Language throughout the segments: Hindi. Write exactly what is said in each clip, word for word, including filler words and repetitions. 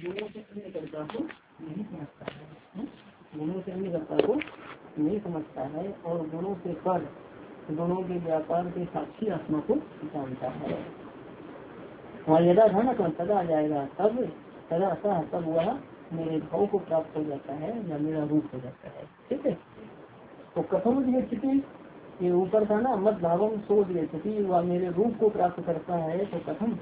गुणों से अन्य कर्ता को नहीं समझता है, गुणों से अन्य कर्ता को नहीं समझता है और गुणों से पर गुणों के व्यापार के साक्षी आत्मा को जानता है। वहाँ यदा था ना तो तदा आ जाएगा, तब तदा सा तब वह मेरे भाव को प्राप्त हो जाता है या मेरा रूप हो जाता है। ठीक है, तो कथम स्थिति ये ऊपर था ना, मत भावम सो स्थिति वह मेरे रूप को प्राप्त करता है। तो कथम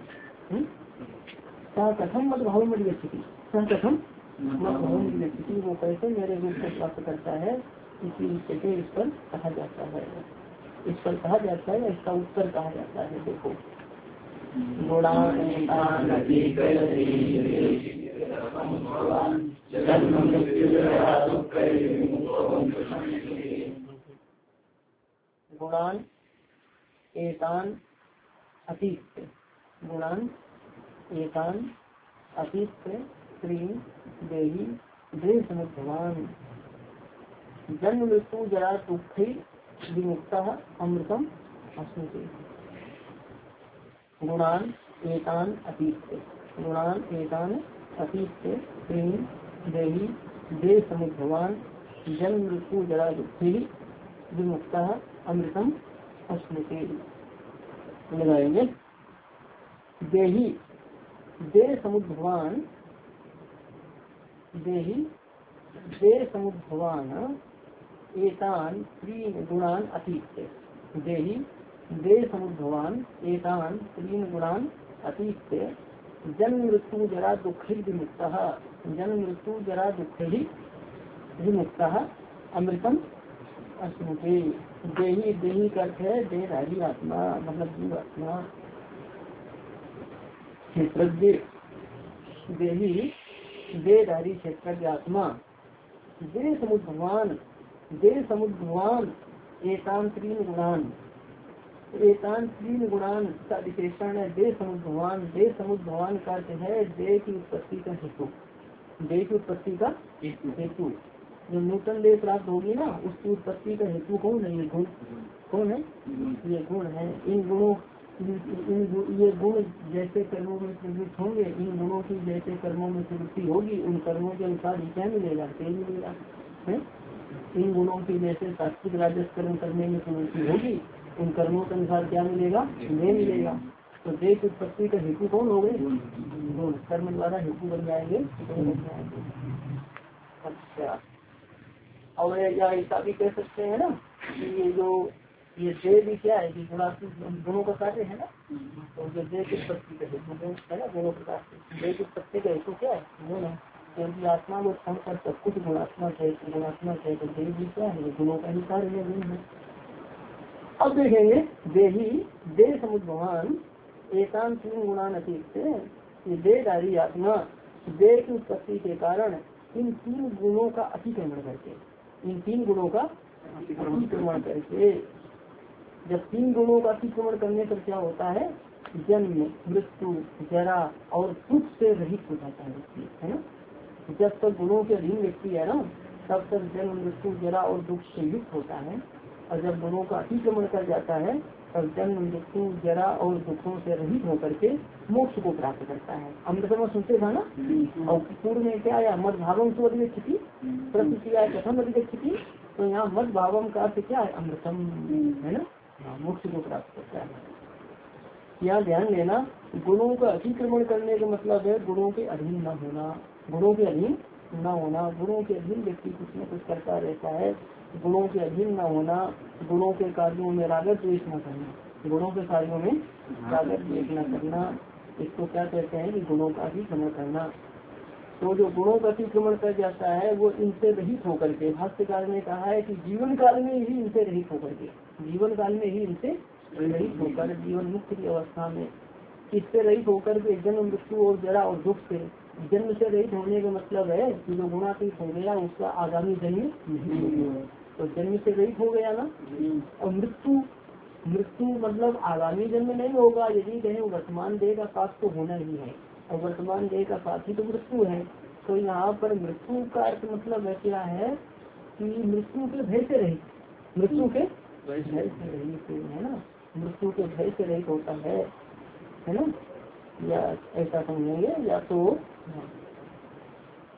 कथम मत भाव में स्थिति कथम मत भाव में स्थिति वो कैसे मेरे रूप को प्राप्त करता है, इसी से इस पर कहा जाता है। इस पर कहा जाता है, इसका उत्तर कहा जाता है। देखो गुणान एतान अतीत गुणान एतान अतीत स्त्री देही देह समुद्भवान जन्म मृत्यु जरा दुख विमुक्ता अमृतम अस्मृति। गुणान एतान अतीत गुणान एतान अतीत स्त्री देही देह समुद्भवान जन्म मृत्यु जरा दुखी विमुक्ता अमृतम अस्मृति। लगाएंगे देही देह समुद्भवान देही देह समुद्भवान एतान तीन गुणान अतीत देही देह समुद्भवान एतान तीन गुणान अतीत जन्म मृत्यु जरा दुखी विमुक्ता जन्म मृत्यु जरा दुखी विमुक्ता अमृतम अस्मृति। देही देही का अर्थ है देहधारी आत्मा, मतलब जीव आत्मा। क्षेत्रज्ञ देही देहधारी क्षेत्रज्ञ आत्मा। देह समुद्भवान देह समुद्भवान एतान तीन गुणान एतान तीन गुणान का विशेषण है देह समुद्भवान। देह समुद्भवान का अर्थ है देह की उत्पत्ति का हेतु, देह की उत्पत्ति का हेतु। जो नूतन देह प्राप्त होगी ना उसकी उत्पत्ति का हेतु कौन है? ये गुण कौन है? ये गुण है। इन गुणों इन ये गुण जैसे कर्मों में प्रवृत्त होंगे, इन गुणों की जैसे कर्मों में प्रवृत्ति होगी उन कर्मों के अनुसार ही क्या मिलेगा? तेज मिलेगा है। इन गुणों की जैसे सात्विक राजस कर्म करने में प्रवृत्ति होगी उन कर्मों के अनुसार क्या मिलेगा? देह मिलेगा। तो देह की उत्पत्ति का हेतु कौन हो गए? गुण। कर्म द्वारा हेतु बन जाएंगे, बन जाएंगे। अच्छा, और या ऐसा भी कह सकते हैं ना कि ये जो ये देह भी क्या है कि गुणात्मक गुणों का कार्य है ना। तो जो देह की उत्पत्ति का हेतु है ना गुणों का कार्य, देह की उत्पत्ति का हेतु क्या है? गुण है। क्योंकि आत्मा को क्षण कर सब कुछ गुणात्मक है, गुणात्मक है तो देह भी क्या है? गुणों का ही कार्य है, गुण है। अब देखेंगे देही देह समुद्भवान एकांत तीन गुणान अतीत ये देहधारी आत्मा देह की उत्पत्ति के कारण इन तीन गुणों का अतिक्रमण करके इन तीन गुणों का अतिक्रमण करके जब तीन गुणों का अतिक्रमण करने पर क्या होता है? जन्म मृत्यु जरा और दुख से रहित हो जाता है व्यक्ति, है ना। जब तक गुणों के अधीन व्यक्ति है ना तब तक जन्म मृत्यु जरा और दुख से युक्त होता है, और जब गुणों का अतिक्रमण कर जाता है तब जन्म मृत्यु जरा और दुखों से रहित होकर के मोक्ष को प्राप्त करता है। अमृतम सुनते था ना। और पूर्व में क्या आया? मद भावम तो अधिक स्थिति प्रतिक्रिया कथम अधिक स्थिति। तो यहाँ मद भावम का अर्थ क्या है? अमृतम, है ना, मोक्ष को प्राप्त करता है। यहाँ ध्यान देना, गुणों का अतिक्रमण करने का मतलब है गुणों के अधीन न होना, गुणों के अधीन न होना। गुणों के अधीन व्यक्ति कुछ न कुछ करता रहता है, गुणों के अधीन न होना, गुणों के कार्यों में रागत द्वेष न करना, गुणों के कार्यों में रागत द्वेष न करना, इसको क्या कहते हैं कि गुणों का अतिक्रमण करना। तो जो गुणों का अतिक्रमण कर जाता है वो इनसे रहित होकर के, भाष्यकार ने कहा है कि जीवन काल में ही इनसे रहित होकर के, जीवन काल में ही इनसे रहित होकर जीवन मुक्त की अवस्था में इससे रहित होकर के जन्म मृत्यु और जरा और दुख से, जन्म से रहित होने का मतलब है कि जो गुणातीत हो गया उसका आगामी जन्म नहीं है, तो जन्म से रहित हो गया ना। और मृत्यु मृत्यु मतलब आगामी जन्म नहीं होगा, यदि कहें वर्तमान देह का पास तो होना ही है, और वर्तमान देह का पास ही तो मृत्यु है। तो यहाँ पर मृत्यु का अर्थ मतलब है क्या है कि मृत्यु के भय से रहित, मृत्यु के भय से रहित, है ना, मृत्यु के भय से रहित होता है, है ना, या ऐसा समझेंगे। या तो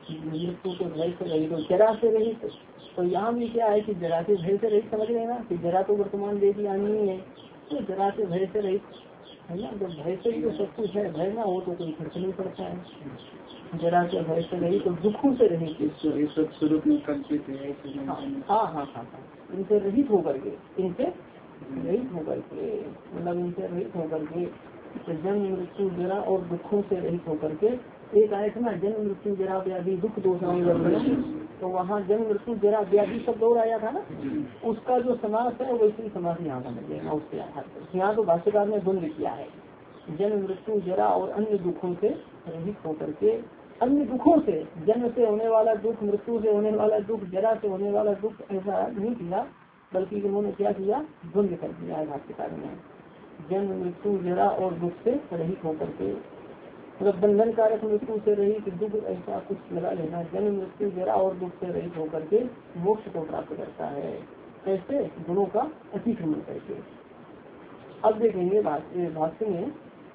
मृत्यु के भय से रहित, तो जरा से रहित। तो यहाँ भी क्या है कि जरा से भय से रहित समझ लेना कि जरा तो वर्तमान देश की आनी ही है, तो जरा से भय से रहित है ना। जब भय से ही तो सब कुछ है, भय ना हो तो कोई फर्क नहीं पड़ता है। जरा से भय से रहित तो दुखों से रहित, सब स्वरूप में कल्पित है। हाँ हाँ हाँ हाँ इनसे रहित होकर के, इनसे रहित होकर के, मतलब इनसे रहित होकर के, जन्म मृत्यु जरा और दुखों से रहित होकर के। एक आया था ना जन्म मृत्यु जरा व्याधि दुख दोष, तो वहाँ जन्म मृत्यु जरा व्याधि शब्द और आया था ना, उसका जो समास है वैसे ही समास यहाँ समझ लेना उसके आधार पर। यहाँ तो भाष्यकार ने द्वंद्व किया है, जन्म मृत्यु जरा और अन्य दुखों से रहित होकर के। अन्य दुखों से, जन्म से होने वाला दुख, मृत्यु से होने वाला दुख, जरा से होने वाला दुख, ऐसा नहीं किया, बल्कि उन्होंने क्या किया, द्वंद्व कर दिया है भाष्यकार ने। जन्म मृत्यु जरा और दुख से रहित होकर के, मतलब बंधन कारक मृत्यु से रहित, दुख ऐसा कुछ लगा लेना। जन्म मृत्यु जरा और दुख से रहित होकर के मोक्ष को प्राप्त करता है, कैसे, गुणों का अतिक्रमण करके। अब देखेंगे भाष्य में,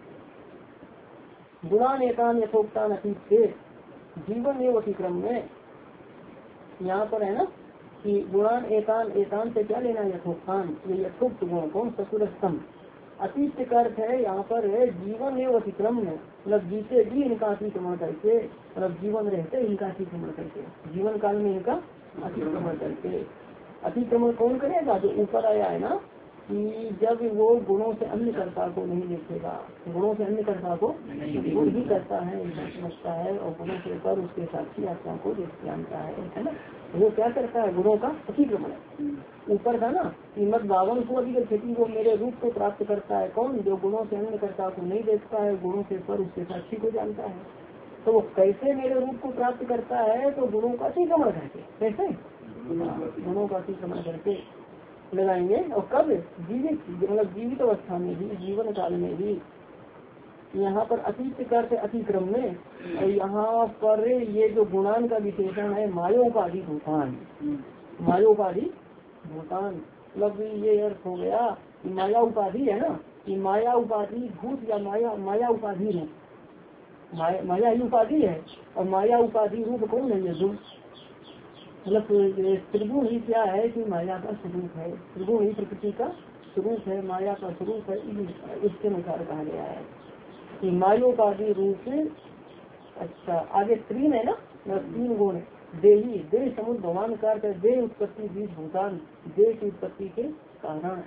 गुणान एकान यथोक्तान अतीत से जीवन एवं अतिक्रम में, यहाँ पर है ना कि गुणान एकान, एकान से क्या लेना, यथोक्तान, ये यथोक्त गुण कौन, ससुरस्तम। अतीत का अर्थ है यहाँ पर है जीवन एवं अतिक्रम में, मतलब जीते भी इनका अतिक्रमण करके, मतलब जीवन रहते इनका अतिक्रमण करके, जीवन काल में इनका अतिक्रमण करके। अतिक्रमण कौन करेगा, जो ऊपर आया है ना कि जब वो गुणों से अन्य कर्ता को नहीं देखेगा, गुणों से अन्य कर्ता को गुण ही करता है, समझता है, और गुणों के पर उसके साक्षी आत्मा को जानता है, है ना। वो क्या करता है, गुणों का अतिक्रमण। ऊपर था ना कि मत बावन को अधिक खेती को मेरे रूप को प्राप्त करता है, कौन, जो गुणों से अन्य कर्ता को नहीं देखता है, गुणों के पर उसके साक्षी को जानता है। तो वो कैसे मेरे रूप को प्राप्त करता है, तो गुणों का अतिक्रमण करके, कैसे, गुणों का अतिक्रमण करके लगाएंगे। और कब, जीवित, मतलब जीवित अवस्था में भी, जीवन काल में भी। यहाँ पर अतीत करते अतिक्रम में, और यहाँ पर ये जो गुणान का विशेषण है मायोपाधि भूतान, मायोपाधि भूतान, मतलब ये अर्थ हो गया कि माया उपाधि है ना, कि माया उपाधि भूत या माया, माया उपाधि रूप, माया, माया ही उपाधि है, और माया उपाधि रूप कौन है, ये रूप, मतलब त्रिगुण ही क्या है कि माया का स्वरूप है, त्रिगुण ही प्रकृति का स्वरूप है, माया का स्वरूप है, इसके अनुसार कहा गया है कि मायोपाधि रूप। अच्छा आगे तीन है ना, तीन गुण, देही, देह समुद्र भगवान का, देह उत्पत्ति बीज भूतान, देह की उत्पत्ति के कारण,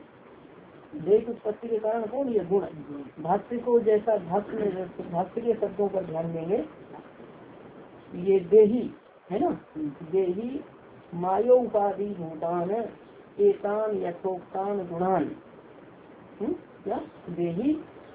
देह की उत्पत्ति के कारण कौन, ये गुण। भाष्य को जैसा भाष्य में, भाष्य के शब्दों पर ध्यान देंगे, ये देही है ना, देही मायो उपाधि भूतान एतान यथोक्तान गुणान, क्या, देही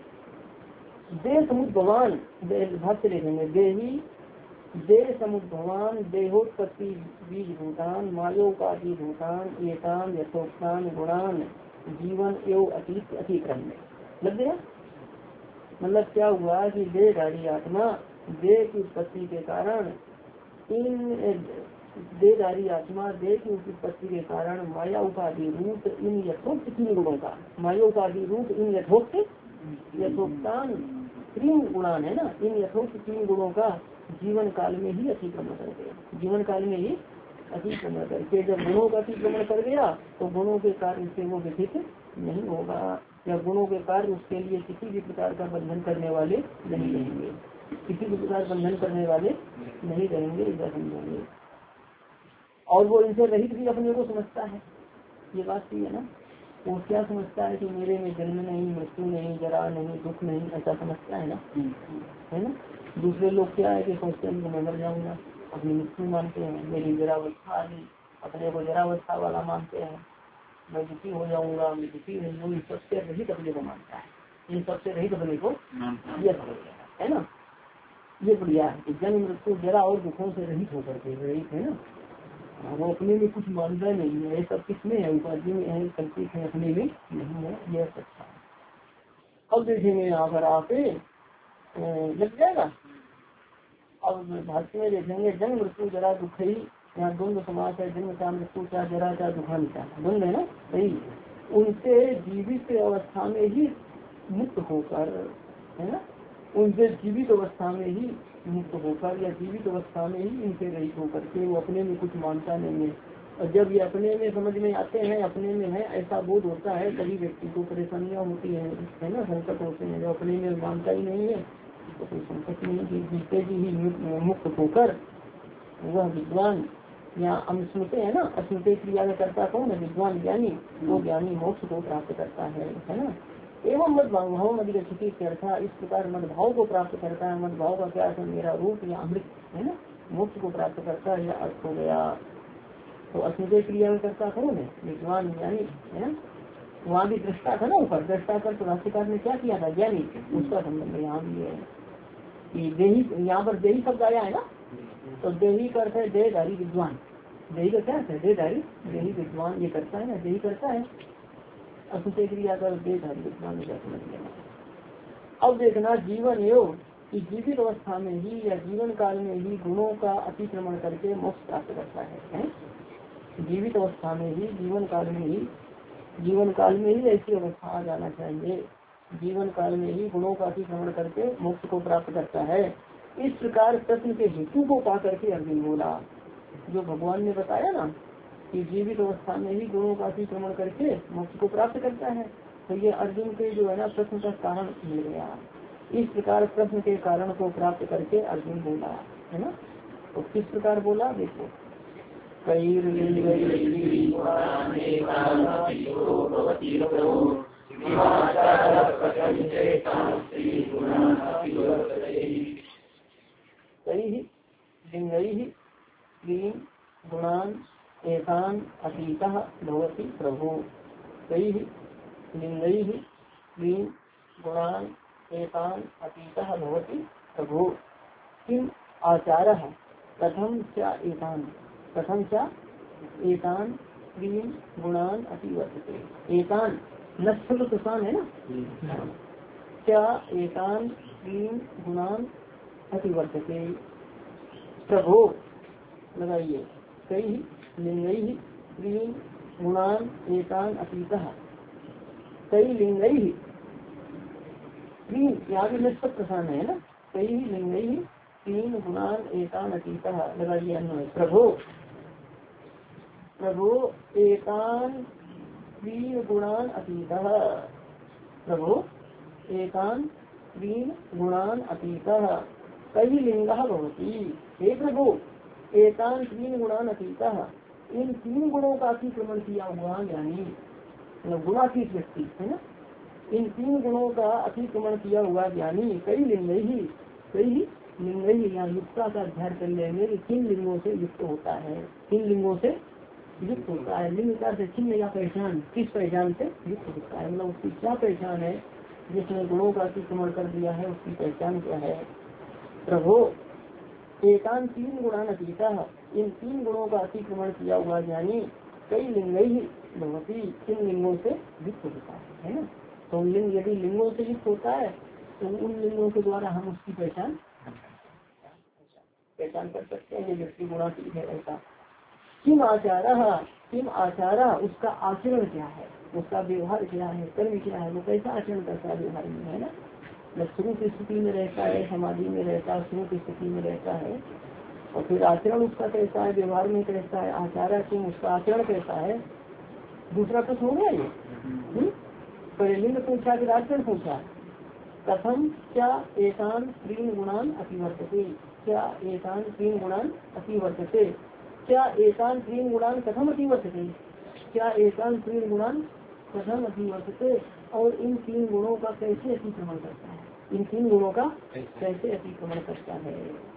देह समुद्र भगवान, भाष्य लिखेंगे, देही देह समुद्र भगवान देहोत्पत्ति बीज भूतान मायोपाधि भूतान एतान यथोक्तान गुणान जीवन एवं अतीत अतिक्रम में लग गया। मतलब क्या हुआ कि देहधारी आत्मा देह की उत्पत्ति के कारण, इन देहधारी आत्मा देह की उत्पत्ति के कारण माया उपाधि रूप इन यथोक्त तीन गुणों का, माया उपाधि रूप इन यथोक्त यथोक्तान तीन गुणान है ना, इन यथोक्त तीन गुणों का जीवन काल में ही अतिक्रमण कर गया, जीवन काल में ही अतिक्रमण करके। जब गुणों का अतिक्रमण कर गया तो गुणों के कार्य से वो विधित नहीं होगा, या गुणों के कार्य उसके लिए किसी भी प्रकार का बंधन करने वाले नहीं रहेंगे, किसी भी प्रकार बंधन करने वाले नहीं रहेंगे, इधर समझेंगे। और वो इनसे रहित भी अपने को समझता है, ये बात सही है ना। वो क्या समझता है कि मेरे में जन्म नहीं, मृत्यु नहीं, जरा नहीं, दुख नहीं, ऐसा समझता है ना, है ना। दूसरे लोग क्या है कि सोचते हैं कि मैं मर जाऊंगा, अपनी मृत्यु मानते हैं, मेरी जरावस्था आ गई, अपने को जरावस्था वाला मानते हैं, मैं दुखी हो जाऊंगा, मैं दुखी नहीं हूँ, इन सबसे रहित अपने को मानता है, इन सबसे रहित अपने को यह है ना। ये बढ़िया है कि जन्म मृत्यु जरा और दुखों से रहित होकर के, रहित है ना, वो अपने में कुछ मानता नहीं है, ये सब किसमें है, उपाधि में है, कल्पित है, अपने में नहीं है, यह सच्चा है। अब देखेंगे यहाँ पर आके लग जाएगा। अब भाष्य में देखेंगे जन्म मृत्यु जरा दुख ही, यहाँ द्वंद्व समास है, जन्म का मृत्यु क्या जरा क्या दुखान क्या द्वंद्व है ना, सही। उनसे जीवित अवस्था में ही मुक्त होकर, है ना, उनसे जीवित अवस्था में ही मुक्त होकर या जीवित अवस्था में ही इनसे रहित होकर के वो अपने में कुछ मानता नहीं है। और जब ये अपने में समझ में आते हैं, अपने में है ऐसा बोध होता है, तभी व्यक्ति को परेशानियां होती है, है ना, संकट होते हैं। जब अपने में मानता ही नहीं है तो कोई संकट नहीं है। जीते जी ही मुक्त होकर वह विद्वान, यहाँ हम सुनते हैं ना, अस्मृति क्रिया में करता कौन है? विद्वान ज्ञानी। वो ज्ञानी मोक्ष को प्राप्त करता है, है ना। एवं मद भाव अधिगछति अर्था, इस प्रकार मद भाव को प्राप्त करता है। मद भाव का क्या है? मेरा रूप या अमृत, है ना, मोक्ष को प्राप्त करता है, यह अर्थ हो गया। तो अस्मृति क्रिया में करता कौन है? विद्वान ज्ञानी, है ना। वहाँ भी दृष्टा था ना, ऊपर दृष्टा कर तो भाष्यकार ने क्या किया था? ज्ञानी। उसका संबंध यहाँ भी है कि देही, यहाँ पर देही शब्द आया है ना, तो देही का अर्थ है देहधारी विद्वान। देही का क्या है? देहधारी, देही विद्वान ये करता है ना, देही करता है अस्मृति क्रिया कर देहधारी विद्वान समझ लेना। अब देखना जीवन योग कि जीवित अवस्था में ही या जीवन काल में ही गुणों का अतिक्रमण करके मोक्ष प्राप्त करता है, है? जीवित अवस्था में ही, जीवन काल में ही, जीवन काल में ही ऐसी अवस्था आ जाना चाहिए, जीवन काल में ही गुणों का अतिक्रमण करके मोक्ष को प्राप्त करता है। इस प्रकार प्रश्न के हेतु को पा करके अर्जुन बोला, जो भगवान ने बताया ना कि जीवित अवस्था में ही गुणों का अतिक्रमण करके मोक्ष को प्राप्त करता है, तो ये अर्जुन के जो है ना प्रश्न का कारण मिल गया। इस प्रकार प्रश्न के कारण को प्राप्त करके अर्जुन बोला, है ना। तो किस प्रकार बोला? देखो, कई लिंगैः त्रीन् गुणान् एतान् अतीतः भवति प्रभो। कई लिंगैः त्रीन् गुणान् एतान् अतीतः भवति प्रभो। किम आचारः कथम च एतान्, कथम च एतान् त्रीन् गुणान् अतिवर्तते। एतान् नष्ट तुसान है ना, क्या एतान् त्रीन् गुणान् अतिवर्तते प्रभो लगाइए। कई लिंगैः त्रीन् गुणान् एतान् अतीतः, कई लिंगैः तीन, यहाँ भी निष्पत प्रधान है ना, कई लिंगैः तीन गुणान् एतान् अतीतः लगाइए अन्वय। प्रभो प्रभो एतान् त्रीन् गुणान् अतीतः, प्रभो एतान् त्रीन् गुणान् अतीतः कई लिंगः भवति। हे प्रभु एतान् त्रीन् गुणान् अतीतः, इन तीन गुणों का अतिक्रमण किया हुआ ज्ञानी, गुणातीत व्यक्ति है ना, इन तीन गुणों का अतिक्रमण किया हुआ ज्ञानी कई लिंगैः, कई लिंगैः यहाँ युक्ता का अध्ययन कर लेंगे कि किन लिंगों से युक्त होता है, किन लिंगों से युक्त होता है। लिंग का से चिन्ह या पहचान, किस पहचान से युक्त होता है, मतलब उसकी क्या पहचान है, जिसने गुणों का अतिक्रमण कर दिया है उसकी पहचान क्या है। प्रभो एकांत तीन गुणान अतीतः, इन तीन गुणों का अतिक्रमण किया हुआ ज्ञानी कई लिंगैः भवति, किन लिंगों से युक्त होता है, है ना। तो लिंग यदि लिंगों से युक्त होता है तो उन लिंगों के द्वारा हम उसकी पहचान पहचान कर सकते हैं, ये व्यक्ति गुणातीत है ऐसा। किम आचारः, किम आचारः उसका आचरण क्या है, उसका व्यवहार क्या है, कर्म क्या है, वो कैसा आचरण करता है व्यवहार में, है ना। शुरू की स्थिति में रहता है, समाधि में रहता है, शुरू की स्थिति में रहता है, और फिर आचरण उसका कैसा है, व्यवहार में कैसा है, आचार्य किम उसका आचरण कैसा है। दूसरा प्रश्न हो गया ये, पहले लिंग पूछा फिर आचरण पूछा। कथम क्या एकान तीन गुणान अतिवर्तते, क्या एकान तीन गुणान अतिवर्तते, क्या एकान तीन गुणान कथम अतिवर्तते, क्या एकान तीन गुणान कथम अतिवर्तते, और इन तीन गुणों का कैसे अतिक्रमण करता है, इन तीन गुणों का कैसे अतिक्रमण करता है,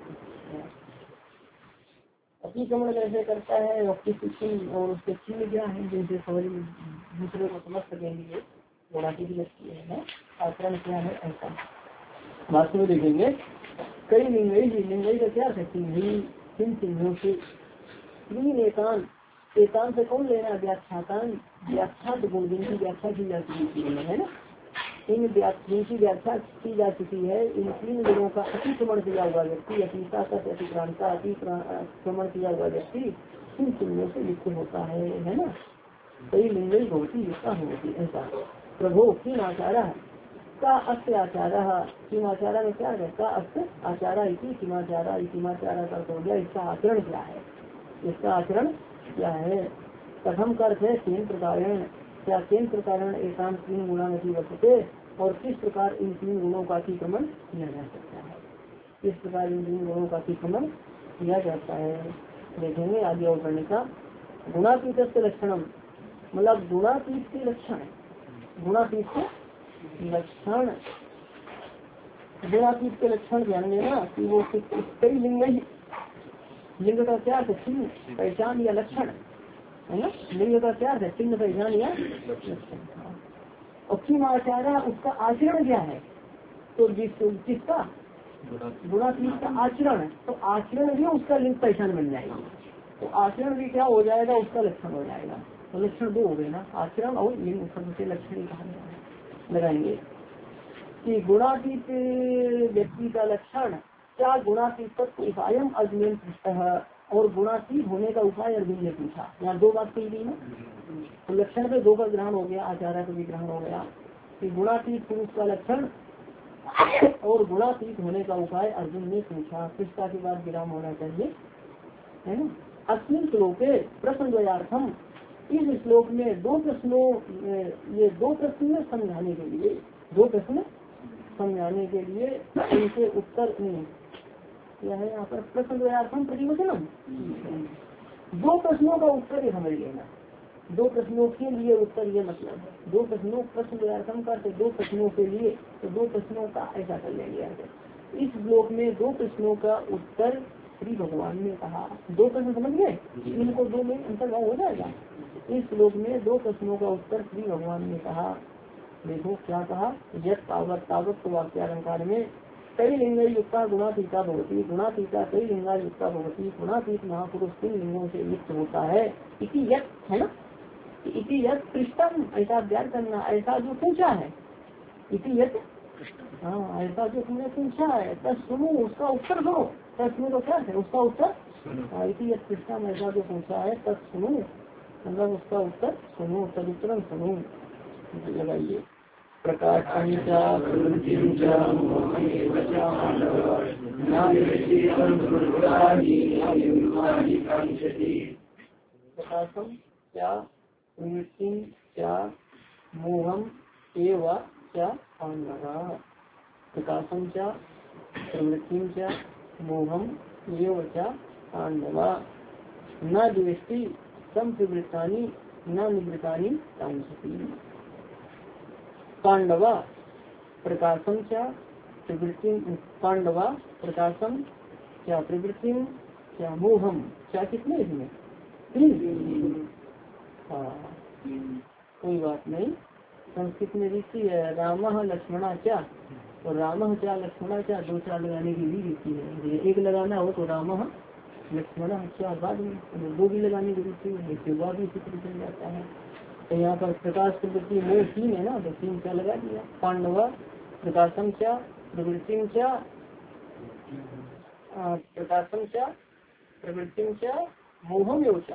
अतिक्रमण कैसे करता है, और किस चिन्ह और उसके चिन्ह क्या है जिनसे समझ दूसरे को समझ सकेंगे, गुणा की व्यक्ति है, आचरण क्या है ऐसा वास्तव में देखेंगे। कई लिंगई लिंगई का क्या है, चिन्ह किन चिन्हों से, तीन एकांत, एकांत से कौन लेना, व्याख्यातान, व्याख्यात गुण जिनकी व्याख्या की जा चुकी है ना, इन जिनकी व्याख्या की जा चुकी है, इन तीन गुणों का अतिक्रमण किया हुआ व्यक्ति, अतीता का अतिक्रांता अतिक्रमण किया हुआ व्यक्ति इन चिन्हों से युक्त होता है, है ना। कई लिंगई भवती युक्ता होती ऐसा। प्रभो किन आचार्य, का अस्य आचारा, सीमाचारा में क्या है, का अस्य आचारा इति सीमाचारा, सीमाचारा का हो गया इसका आचरण क्या है, इसका आचरण क्या है। प्रथम का अर्थ है तीन प्रकार, क्या तीन प्रकार एकांत तीन गुणा नहीं बचते, और किस प्रकार इन तीन गुणों का अतिक्रमण किया जा सकता है, किस प्रकार इन तीन गुणों का अतिक्रमण किया जाता है देखेंगे आगे और करने का। गुणातीत के लक्षणम, मतलब गुणातीत के लक्षण, गुणातीत के लक्षण, गुणातीत के लक्षण ध्यान देना कि वो कई लिंग ही, लिंग का क्या है, चिन्ह पहचान या लक्षण है ना, लिंग का क्या है, चिन्ह पहचान या लक्षण। और किम आचारा, उसका आचरण क्या है, तो जिस किसका गुणातीत का आचरण, तो आचरण भी उसका लिंग पहचान बन जाएगी, तो आचरण भी क्या हो जाएगा, उसका लक्षण हो जाएगा। तो लक्षण दो हो गए ना, आचरण और लिंग, सबसे लक्षण ही कहा गया है। लगाएंगे कि गुणातीत व्यक्ति का लक्षण क्या, गुणातीत उपायम अर्जुन पृष्ठ, और गुणातीत होने का उपाय अर्जुन ने पूछा। यहाँ दो बात कही गई ना, तो लक्षण पे दो का ग्रहण हो गया, आचार्य का भी ग्रहण हो गया कि गुणातीत पुरुष का लक्षण और गुणातीत होने का उपाय अर्जुन ने पूछा। पृष्ठा के बाद विराम होना चाहिए, है ना। अस्मिन श्लोके प्रश्न द्वयार्थम, इस श्लोक में दो प्रश्नों, ये दो प्रश्न समझाने के लिए, दो प्रश्न समझाने के लिए इनके उत्तर क्या है यहाँ पर, प्रश्न द्वयार्थम प्रतिवचनम, दो प्रश्नों का उत्तर ही समझ लेना, दो प्रश्नों के लिए उत्तर, ये मतलब है दो प्रश्नों, प्रश्न द्वयार्थम का दो प्रश्नों के लिए, तो दो प्रश्नों का ऐसा कर लेंगे। इस श्लोक में दो प्रश्नों का उत्तर श्री भगवान ने कहा, दो प्रश्न समझ गए, इनको दो में अंतर्भाव हो जाएगा। इस श्लोक में दो प्रश्नों का उत्तर श्री भगवान ने कहा। देखो क्या कहा, यद तावत, तावत तो वाक्यालंकार में कई लिंग युक्ता गुणातीता भवती, गुणातीता कई लिंगा युक्ता भवती, गुणातीत महापुरुष तीन लिंगों से युक्त होता है, इति यद, है ना, इति यद पृष्ठम, ऐसा अध्ययन करना, ऐसा जो पूछा है, इति यद, हाँ ऐसा जो तुमने पूछा है, तब सुनो उसका उत्तर दो, तब सुनो तो क्या है उसका उत्तर, इति यद पृष्ठम, ऐसा जो पूछा है तब सुनो, मतलब उसका उत्तर सुनो, तद उत्तरम सुनो। लगाइए प्रकाश प्रकाशम क्या प्रवृत्ति क्या मोहम एवं क्या पांडवा, प्रकाशम क्या प्रवृत्ति क्या मोहम एवं क्या पांडवा, न द्वेष्टि सम प्रवृत्तानि न निवृत्तानि कांक्षति। पांडवा प्रकाशम क्या प्रवृत्ति, पांडवा प्रकाशम क्या प्रवृत्ति क्या मोहम, क्या कितने इसमें तीन, हाँ कोई बात नहीं, संस्कृत में रीति है राम लक्ष्मणा क्या, और राम क्या लक्ष्मणा क्या, दो चार लगाने की भी रीति है, एक लगाना हो तो राम लक्ष्मणा क्या, बाद में दो भी लगाने की रीति है, इसके बाद भी चित्र चल जाता है। तो यहाँ पर प्रकाश प्रवृत्ति मोह तीन है ना, तो तीन क्या लगा दिया। पांडवा प्रकाशम क्या प्रवृत्ति क्या, प्रकाशम क्या प्रवृत्ति क्या मोहम योचा,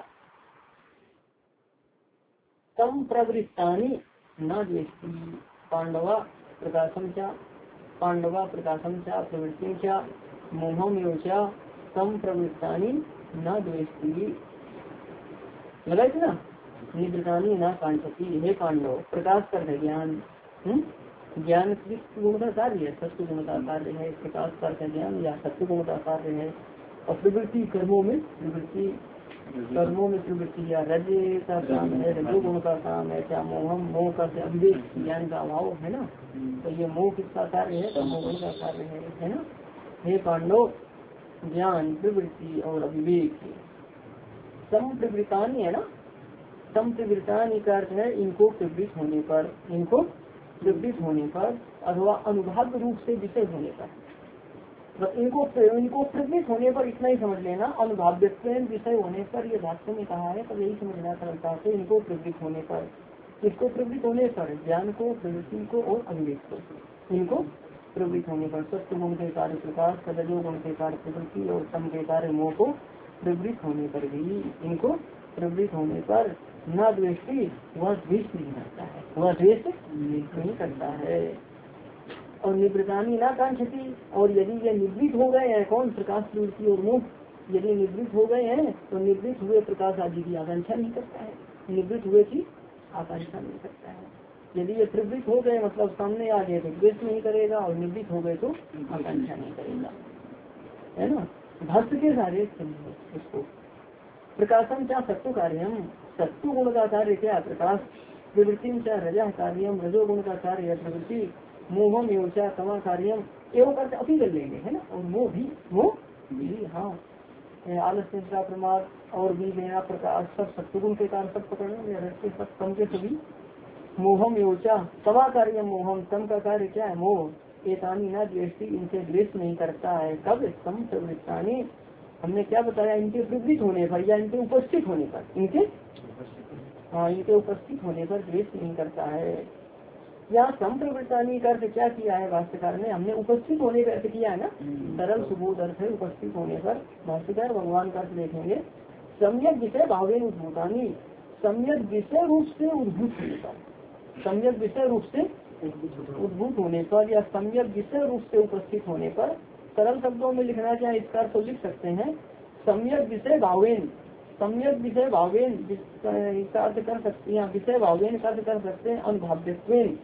तम प्रवृत्तानि न द्वेष्टि। पांडवा प्रकाशम क्या, पांडवा प्रकाशम क्या प्रवृत्ति क्या मोहम योचा, तम प्रवृत्तानि न द्वेष्टि। लगा ना, निवृत्तानि न कांक्षति। हे पांडव, प्रकाश कर है ज्ञान, ज्ञान किस गुण का कार्य है, सत्य गुण का कार्य है, प्रकाश कर ज्ञान या सत्य गुण का कार्य है। और प्रवृत्ति कर्मों में प्रवृत्ति, कर्मों में प्रवृत्ति या रज का काम है, रजो गुण का काम है, क्या मोहम, मोह का अविवेक ज्ञान का अभाव है ना, तो ये मोह किसका कार्य है, तो मोह का कार्य है, है ना। हे पांडव, ज्ञान प्रवृत्ति और अविवेक सम प्रवृत्तानि है ना, सम प्रवृत्तानि का अर्थ है इनको प्रवृत्त होने पर, इनको प्रवृत्त होने पर अथवा अनुभाव रूप से विषय होने पर, तो इनको इनको प्रवृत्त होने पर इतना ही समझ लेना, अनुभाव विषय होने पर ये भाष्य में कहा है, तो यही समझना सरलता से, इनको प्रवृत्त होने पर, इसको प्रवृत्त होने पर ज्ञान को, प्रवृत्ति को और अविवेक को, इनको प्रवृत्त होने पर सत्य गुण के कार्य प्रकाश, सदजो गुण के कार्य प्रवृत्ति और सम के कार्य मोह को प्रवृत्त होने पर भी, इनको प्रवृत्त होने पर न द्वेष्टि, वह द्वेष नहीं करता है, वह द्वेष नहीं करता है। और निवृत्तानी ना कांक्षति, और यदि ये निवृत्त हो गए हैं कौन, प्रकाश प्रवृत्ति और मोह, यदि निवृत्त हो गए हैं तो निवृत्त हुए प्रकाश आदि की आकांक्षा नहीं करता है, निवृत्त हुए की आकांक्षा नहीं करता है। यदि ये प्रवृत्त हो गए मतलब सामने आ गए तो द्वेष नहीं करेगा, और निवृत्त हो गए तो आकांक्षा नहीं करेगा, है ना। भक्त के सारे इसको प्रकाशम क्या सत्व कार्यम, सत्व गुण का कार्य क्या प्रकाश, प्रवृत्ति क्या रजा कार्यम, रजो गुण का कार्य प्रवृत्ति, मोहम योचा तमा कार्यम, एवं करते अभी कर लेंगे, है ना। और मोह भी, मोह भी, हाँ आलस्य प्रमाद और भी मेरा प्रकाश सब सत्वगुण के कारण सब पकड़ना, सब कम के सभी। मोहम योचा तमा कार्य, मोहम तम का कार्य क्या है मोह, एतानी ना द्वेष्टि इनसे द्वेष नहीं करता है, कब तम प्रवृत्तानी, हमने क्या बताया, इनके प्रवृत्त होने पर या इनके उपस्थित होने पर, इनके हाँ इनके उपस्थित होने पर द्वेष नहीं करता है। यहाँ सम प्रवृत्तानी का अर्थ क्या किया है भाष्यकार ने, हमने उपस्थित होने का अर्थ किया है ना, सरल सुबोध अर्थ है उपस्थित होने पर। भाष्यकार भगवान का अर्थ देखेंगे, सम्यक विषय भावेन उद्भूतानी, सम्यक विषय रूप से उद्भूत होने पर, सम्यक विषय रूप से उद्भूत होने पर या सम्यक विषय रूप से उपस्थित होने पर, सरल शब्दों में लिखना चाहे इसका अर्थ लिख सकते हैं, सम्यक विषय भावेन, सम्यक विषय भावेन इसका अर्थ कर सकते हैं, विषय भावेन का अर्थ कर सकते हैं अनुभाव्यत्वेन,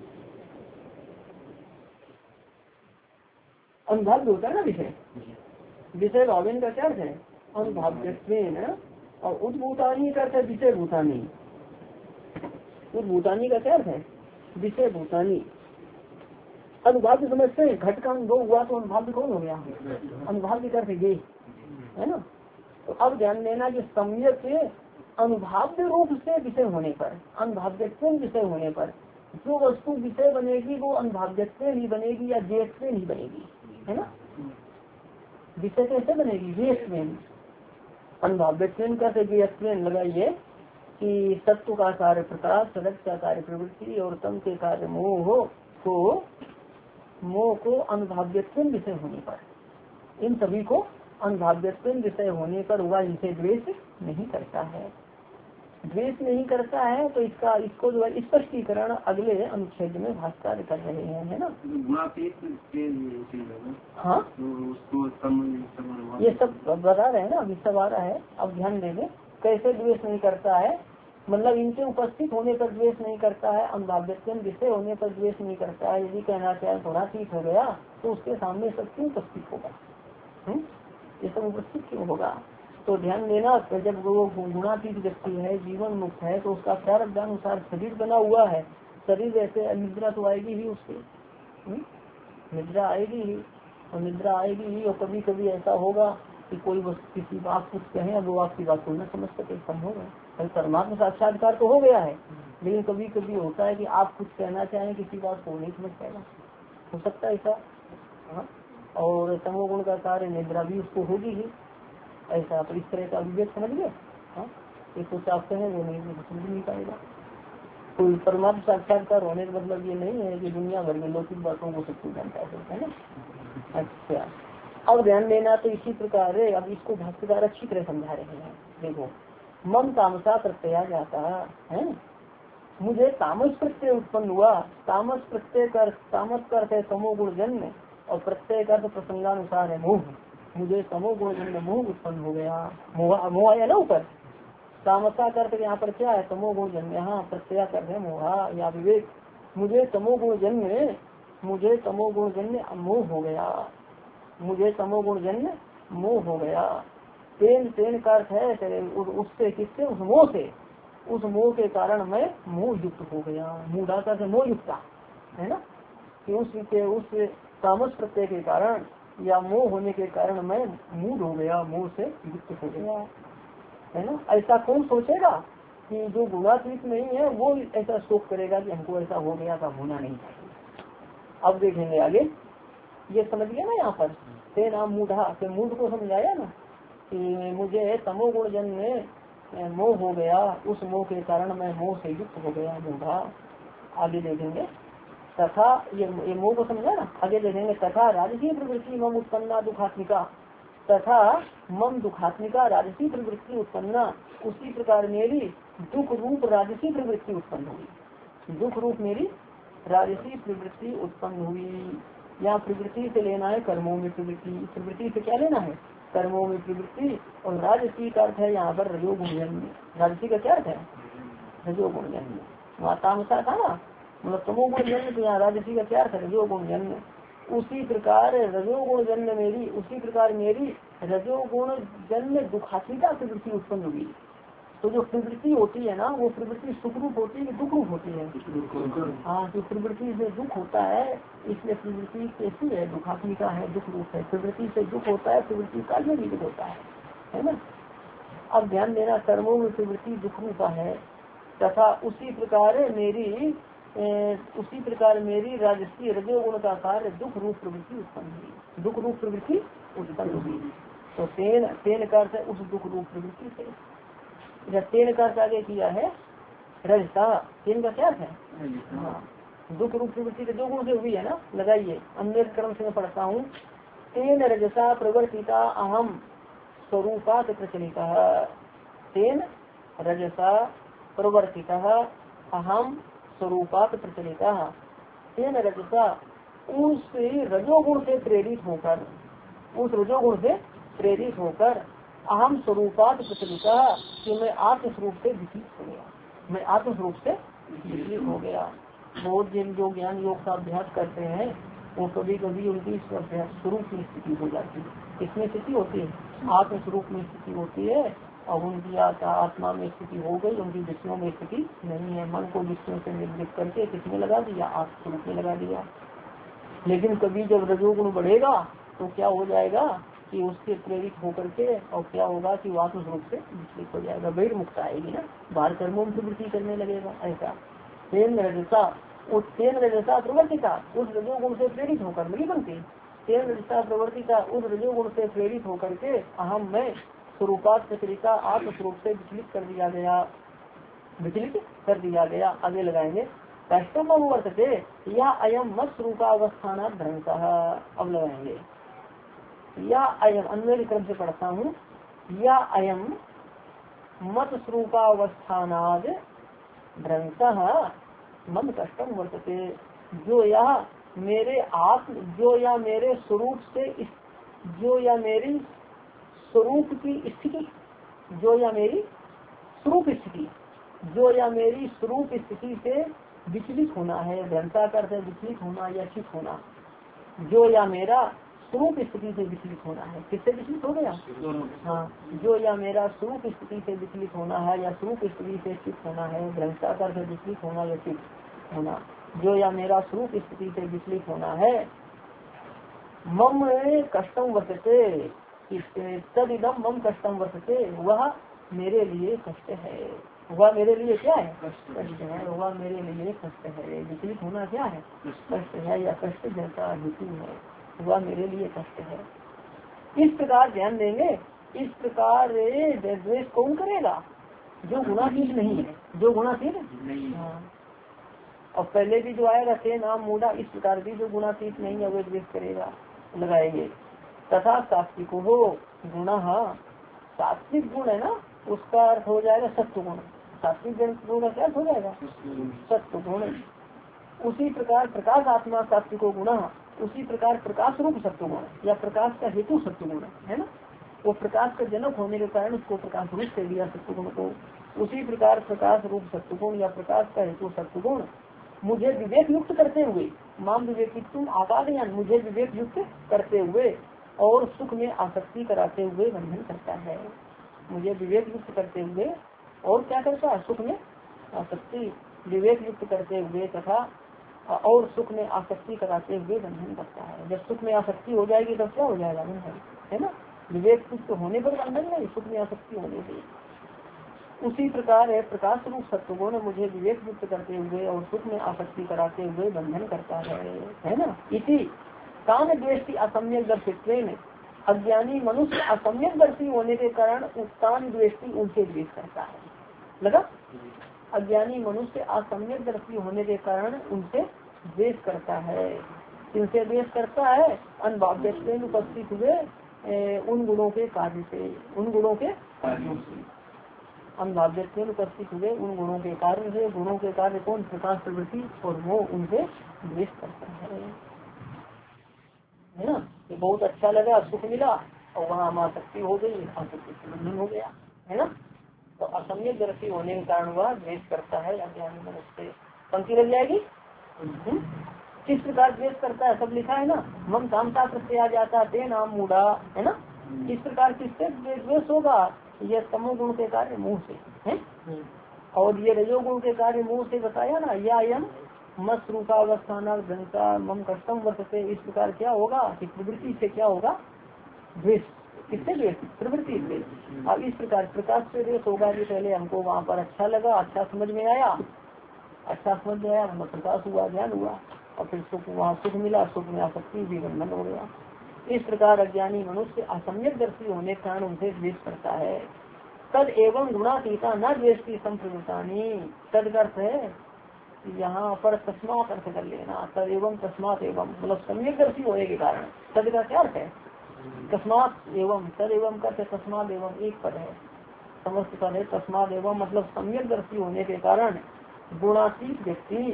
अनुभाव्य होता है ना विषय, विषय भावेन का क्या अर्थ है अनुभाव्यत्वेन, और उद्भूतानी का अर्थ है विषय भूतानी, उद्भूतानी का क्या अर्थ है विषय भूतानी। अनुभाव्य समझते हैं, घट का अनुभव हुआ तो अनुभाव्य कौन हो गया, अनुभाव्य का अर्थ ये है ना। तो अब ध्यान देना कि सम्यक के अनुभाव्य रूप से विषय होने पर, अनुभाव्यत्व विषय होने पर जो वस्तु विषय बनेगी वो अनुभाव्यत्व ही बनेगी या देशत्व ही बनेगी, है ना। विषय कैसे बनेगी, देशत्व, अनुभाव्यत्व का लगाइए कि सत्व का कार्य प्रकाश, सदस्य का कार्य प्रवृत्ति और तम के कार्य मोह को, मोह को अनुभाव्यत्व विषय होने पर, इन सभी को अनुभाव्यत्व विषय होने पर वह इनसे द्वेष नहीं करता है, द्वेष नहीं करता है। तो इसका इसको जो है स्पष्टीकरण अगले अनुच्छेद में भाष्यकार कर रहे हैं, है ना। हाँ ये सब बता रहे हैं ना, अभी सब आ रहा है, अब ध्यान देंगे कैसे द्वेष नहीं करता है, मतलब इनके उपस्थित होने पर द्वेष नहीं करता है, अनुभाव्यत्व विषय होने पर द्वेष नहीं करता है। यदि कहना चाहे थोड़ा ठीक हो गया तो उसके सामने सब क्यों उपस्थित होगा, हम्म ये सब उपस्थित क्यों होगा। तो ध्यान देना, जब वो गुणातीत व्यक्ति है, जीवन मुक्त है, तो उसका प्रारब्ध अनुसार शरीर बना हुआ है, शरीर ऐसे निद्रा तो आएगी ही उसकी, निद्रा आएगी ही, और निद्रा आएगी ही, और कभी कभी ऐसा होगा कि कोई किसी बात कुछ कहे वो आपकी बात को न समझ सके, संभव है। परमात्मा साक्षात्कार तो हो गया है, लेकिन कभी कभी होता है कि आप कुछ कहना चाहें किसी बात को नहीं समझ पाएगा, हो सकता है ऐसा। हाँ और तमोगुण का कार्य निद्रा भी उसको होगी ही, ऐसा तो इस तरह का विवेक समझ गए। हाँ ये कुछ आप कहें वो नहीं समझ नहीं पाएगा। कोई परमात्मा साक्षात्कार होने का मतलब ये नहीं है कि दुनिया भर में लौकिक बातों को सब कुछ जानता है ना। अच्छा अब ध्यान देना, तो इसी प्रकार अब इसको भाष्यकार अच्छी तरह समझा रहे हैं। देखो मम तामसा प्रत्यय जाता है, मुझे तामस प्रत्यय उत्पन्न हुआ, तामस प्रत्यय कर तामस का अर्थ है तमोगुण जन्म, और प्रत्यय का अर्थ प्रसंगानुसार है मोह, मुझे तमोगुण जन्म मोह उत्पन्न हो गया, मोह मोह आया ना ऊपर, तामसा का अर्थ यहाँ पर क्या है तमोगुण जन्म, यहाँ प्रत्यय का अर्थ है मोहा या विवेक, मुझे तमोगुण जन्म, मुझे तमोगुण जन्म मोह हो गया, मुझे तमोगुण जन्म मोह हो गया। तेन तेन का अर्थ है उससे, किससे, उस मोह से, उस मोह के कारण मैं मोह युक्त हो गया, मूढ़ा का मोह युक्ता है ना, कि उस उस तामस प्रत्यय के कारण या मोह होने के कारण मैं मूढ़ हो गया, मोह से युक्त हो गया, है ना। ऐसा कौन सोचेगा कि जो गुणातीत नहीं है वो ऐसा शोक करेगा कि हमको ऐसा हो गया था, होना नहीं था। अब देखेंगे आगे, ये समझ गया ना यहाँ पर, ते नाम मूढ़ा के मूढ़ को समझाया ना कि मुझे तमोगुण जन्म में मोह हो गया, उस मोह के कारण मैं मोह से युक्त हो गया, मूढ़ा। आगे देखेंगे तथा ये, ये मोह को समझा ना, आगे देखेंगे तथा राजसी प्रवृत्ति मम उत्पन्ना दुखात्मिका, तथा मम दुखात्मिका राजसी प्रवृत्ति उत्पन्ना, उसी प्रकार मेरी दुख रूप राजसी प्रवृत्ति उत्पन्न हुई, दुख रूप मेरी राजसी प्रवृत्ति उत्पन्न हुई। यहाँ प्रवृत्ति से लेना है कर्मों में प्रवृत्ति, प्रवृत्ति से क्या लेना है कर्मों में प्रवृत्ति। और राजसी का अर्थ है यहाँ पर रजोगुण जन्य। राजसी का क्या अर्थ है रजोगुण जन्य। वहाँ तामसा था ना मतलब तमोगुण जन्य, तो यहाँ राजसी का क्या अर्थ है रजोगुण जन्य। उसी प्रकार रजोगुण जन्य मेरी, उसी प्रकार मेरी रजोगुण जन्य दुखात्मिका प्रवृत्ति उत्पन्न हुई। तो जो प्रवृत्ति होती है ना वो प्रवृत्ति सुख रूप होती है कि दुख रूप होती है। हाँ, जो प्रवृत्ति से दुख होता है इसलिए प्रवृत्ति कैसी है दुखात्मिका है, दुख रूप है। प्रवृत्ति से दुख होता है, प्रवृत्ति काल में भी दुख होता है, है ना। अब ध्यान देना कर्मों में प्रवृत्ति दुख रूपा है तथा उसी प्रकार मेरी ए, उसी प्रकार मेरी राजसी रजोगुण का कार्य दुख रूप प्रवृत्ति उत्पन्न हुई, दुख रूप प्रवृत्ति उत्पन्न हुई। तो तेन तेन का अर्थ है उस दुख रूप प्रवृत्ति से। जब तेन का आगे किया है रजता, तेन का क्या है हाँ दुख रूप प्रवृत्ति के दो गुण से हुई है ना। लगाइए अन्य क्रम से मैं पढ़ता हूँ। तेन रजसा प्रवर्तिता अहम स्वरूपात प्रचलिता, तेन रजसा प्रवर्तिता अहम स्वरूपात प्रचलिता। तेन रजसा उस रजोगुण से प्रेरित होकर, उस रजोगुण से प्रेरित होकर अहम स्वरूपात प्रचलिता कि मैं आत्मस्वरूप से विचलित हो गया, मैं आत्मस्वरूप से विचलित हो गया। बहुत जिन जो ज्ञान योग का अभ्यास करते हैं वो कभी कभी उनकी स्वरूप की स्थिति हो जाती है। किसमें स्थिति होती है आत्मस्वरूप में स्थिति होती है। और उनकी आत्मा में स्थिति हो गई, उनकी विषयों में स्थिति नहीं है। मन को विषयों से निर्मित करके किसमें लगा दिया आत्मस्वरूप में लगा दिया। लेकिन कभी जब रजोगुण बढ़ेगा तो क्या हो जाएगा कि उससे प्रेरित होकर के और क्या होगा कि आत्म स्वरूप से विचलित हो जाएगा, बहिर् मुक्त आएगी ना, बाहर कर्मों में वृद्धि करने लगेगा। ऐसा तेन रजसा उस तेन रजसा प्रवर्तिता उस रजोगुण से प्रेरित होकर नहीं बनती। तेन रजसा प्रवर्तिता उस रजोगुण से प्रेरित होकर के अहम में स्वरूपात प्रचलिता आत्म स्वरूप से विचलित कर दिया गया, विचलित कर दिया गया। आगे लगाएंगे कष्टम वर्तते या अयम मत स्वरूपावस्थान ध्वंस। अब लगाएंगे या अयम अन्य क्रम से पढ़ता हूँ। या अयम मत स्वरूपावस्थानाद ध्वंस मम कष्टम वर्तते। जो या मेरे आत्म जो या मेरे स्वरूप से जो या मेरी स्वरूप की स्थिति जो या मेरी स्वरूप स्थिति जो या मेरी स्वरूप स्थिति से विचलित होना है। भ्रंता करते विचलित होना या चित होना। जो या मेरा स्वरूप स्थिति से विचलित होना है। किससे विचलित हो गया हाँ जो या मेरा स्वरूप स्थिति से विचलित होना है या स्वरूप स्थिति से चित होना है। भ्रंता करते विचलित होना या चित होना। जो या मेरा स्वरूप स्थिति से विचलित होना है। मम कष्टम वर्तते तद इदम मम कष्टम वर्तते वह मेरे लिए कष्ट है। वह मेरे लिए क्या है कष्ट है। वह मेरे लिए कष्ट है। विचलित होना क्या है कष्ट है या कष्ट जैसा हेतु है। वह मेरे लिए कष्ट है। इस प्रकार ध्यान देंगे। इस प्रकार द्वेष कौन करेगा जो गुणातीत नहीं है, जो गुणातीत नहीं है। और पहले भी जो आएगा से नाम मूढ़ा, इस प्रकार भी जो गुणातीत नहीं है वे द्वेष करेगा। लगाएंगे तथा सात्विक हो गुण, सात्विक गुण है ना उसका अर्थ हो जाएगा सत्व गुण। सात्विक गुण का क्या अर्थ हो जाएगा सत्व गुण। उसी प्रकार प्रकाश आत्मा सात्विको गुण, उसी प्रकार प्रकाश रूप सत्व गुण या प्रकाश का हेतु सत्व गुण है ना। वो प्रकाश का जनक होने के कारण उसको प्रकाश रूप से दिया सत्व गुण को। उसी प्रकार प्रकाश रूप सत्व गुण या प्रकाश का हेतु सत्व गुण मुझे विवेक युक्त करते हुए, माम विवेक तुम आपादयान मुझे विवेक युक्त करते हुए और सुख में आसक्ति कराते हुए बंधन करता है। मुझे विवेक युक्त करते हुए और क्या करता है सुख में आसक्ति, विवेक युक्त करते हुए तथा और सुख में आसक्ति कराते हुए बंधन करता है। जब सुख में आसक्ति हो जाएगी तब क्या हो जाएगा बंधन, है ना। विवेक युक्त होने पर बंधन नहीं, सुख में आसक्ति होने से। उसी प्रकार है प्रकाश रूप सत्वगुण मुझे विवेक युक्त करते हुए और सुख में आसक्ति कराते हुए बंधन करता है, है ना। इसी काम द्वेष की असम्यक दर्शित्व में अज्ञानी मनुष्य असम्यक दर्शी होने के कारण उत्तान द्वेषी उनसे द्वेष करता है। लगा अज्ञानी मनुष्य असम्यक दर्शी होने के कारण उनसे द्वेष करता है। इनसे द्वेष करता है अनबाध्य उपस्थित हुए उन गुणों के कार्य से, उन गुणों के कार्यों से अनबाध्य उपस्थित हुए उन गुणों के कार्य से। गुणों के कार्य कौन प्रकाश प्रवृत्ति और वो उनसे द्वेष करता है। है ना। कि बहुत अच्छा लगा, सुख मिला और वहाँ आसक्ति हो गई, आसक्ति से बंधन हो गया, है ना। तो असम्यक दर्शी होने के कारण वह द्वेष करता है अज्ञानी मनुष्य से। पंक्ति लग जाएगी। हम्म? किस प्रकार द्वेष करता है, सब लिखा है ना। मम कामता प्रत्यय आ जाता ते नाम मूढ़ा, है ना। इस प्रकार किससे द्वेष होगा, यह तमोगुण के कार्य मुंह से है, और ये रजोगुण के कार्य मुंह से बताया ना। या यम मत रूपावस्थाना घनता मम कष्टम वर्तते, इस प्रकार क्या होगा कि प्रवृत्ति से क्या होगा, द्वेष। किससे द्वेष, प्रवृत्ति से। अब इस प्रकार प्रकाश से द्वेष होगा कि पहले हमको वहाँ पर अच्छा लगा, अच्छा समझ में आया, अच्छा समझ में आया, हमें प्रकाश हुआ, ज्ञान हुआ, और फिर सुख, वहाँ सुख मिला, सुख में आसक्ति भी बंधन हो गया। इस प्रकार अज्ञानी मनुष्य असम्यक दर्शी होने के कारण उनसे द्वेष करता है। तद एवं गुणातीता न द्वेष्टि संप्रवृत्तानि, तद अर्थ है यहाँ पर तस्मात अर्थ कर लेना। तद एवं तस्मात एवं मतलब सम्यक दर्शी होने के कारण, तद का क्या अर्थ है, तस्मात एवं, तद एवं का तस्मात एवं एक पद है, समस्त पद है। तस्मात एवं मतलब सम्यक दर्शी होने के कारण गुणातीत व्यक्ति,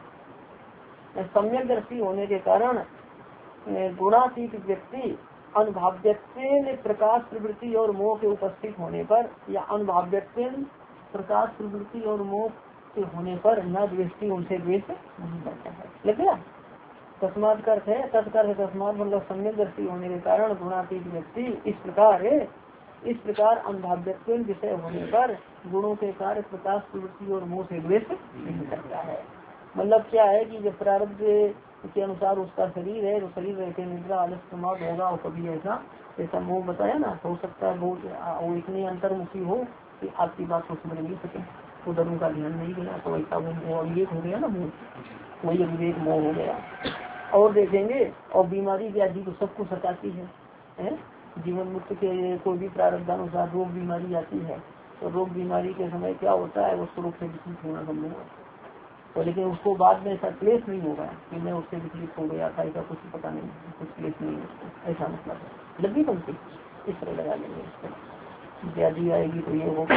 सम्यक दर्शी होने के कारण गुणातीत व्यक्ति अनुभाव्यत्वेन प्रकाश प्रवृत्ति और मोह के उपस्थित होने पर, या अनुभाव्यत्वेन प्रकाश प्रवृत्ति और मोह के होने पर न द्वेष्टि, उनसे द्वेष नहीं करता है। लग गया। तस्मात का अर्थ है, तत्कर तस्मात मतलब सम्यक दर्शी होने के कारण गुणातीत व्यक्ति इस प्रकार है, इस प्रकार अनुभाव्यत्वेन विषय होने पर गुणों के कार्य प्रकाश प्रवृत्ति और मोह से द्वेष नहीं करता है। मतलब क्या है कि जब प्रारब्ध के अनुसार उसका शरीर है, तो शरीर रहते निद्रा आलस प्रमाद होगा, और कभी ऐसा ऐसा मोह बताया ना, हो सकता है बहुत वो इतनी अंतर्मुखी हो कि आपकी बात को समझ नहीं सके, उधर उनका ध्यान नहीं गया, तो ऐसा वो अविवेक हो गया ना, मोह, वही अविवेक मोह हो गया। और देखेंगे, और बीमारी व्याधि को सबको सताती है, है? जीवन मुक्त के कोई भी प्रारब्धानुसार रोग बीमारी आती है, तो रोग बीमारी के समय क्या होता है, वो स्वरूप से विचलित होना संभव है, तो लेकिन उसको बाद में ऐसा क्लेश नहीं होगा कि मैं उससे विचलित हो गया था, ऐसा कुछ पता नहीं, कुछ क्लेश नहीं है, ऐसा मतलब है। लगी पंक्ति इस तरह लगा लेंगे, इसको व्याधि आएगी तो ये होगा।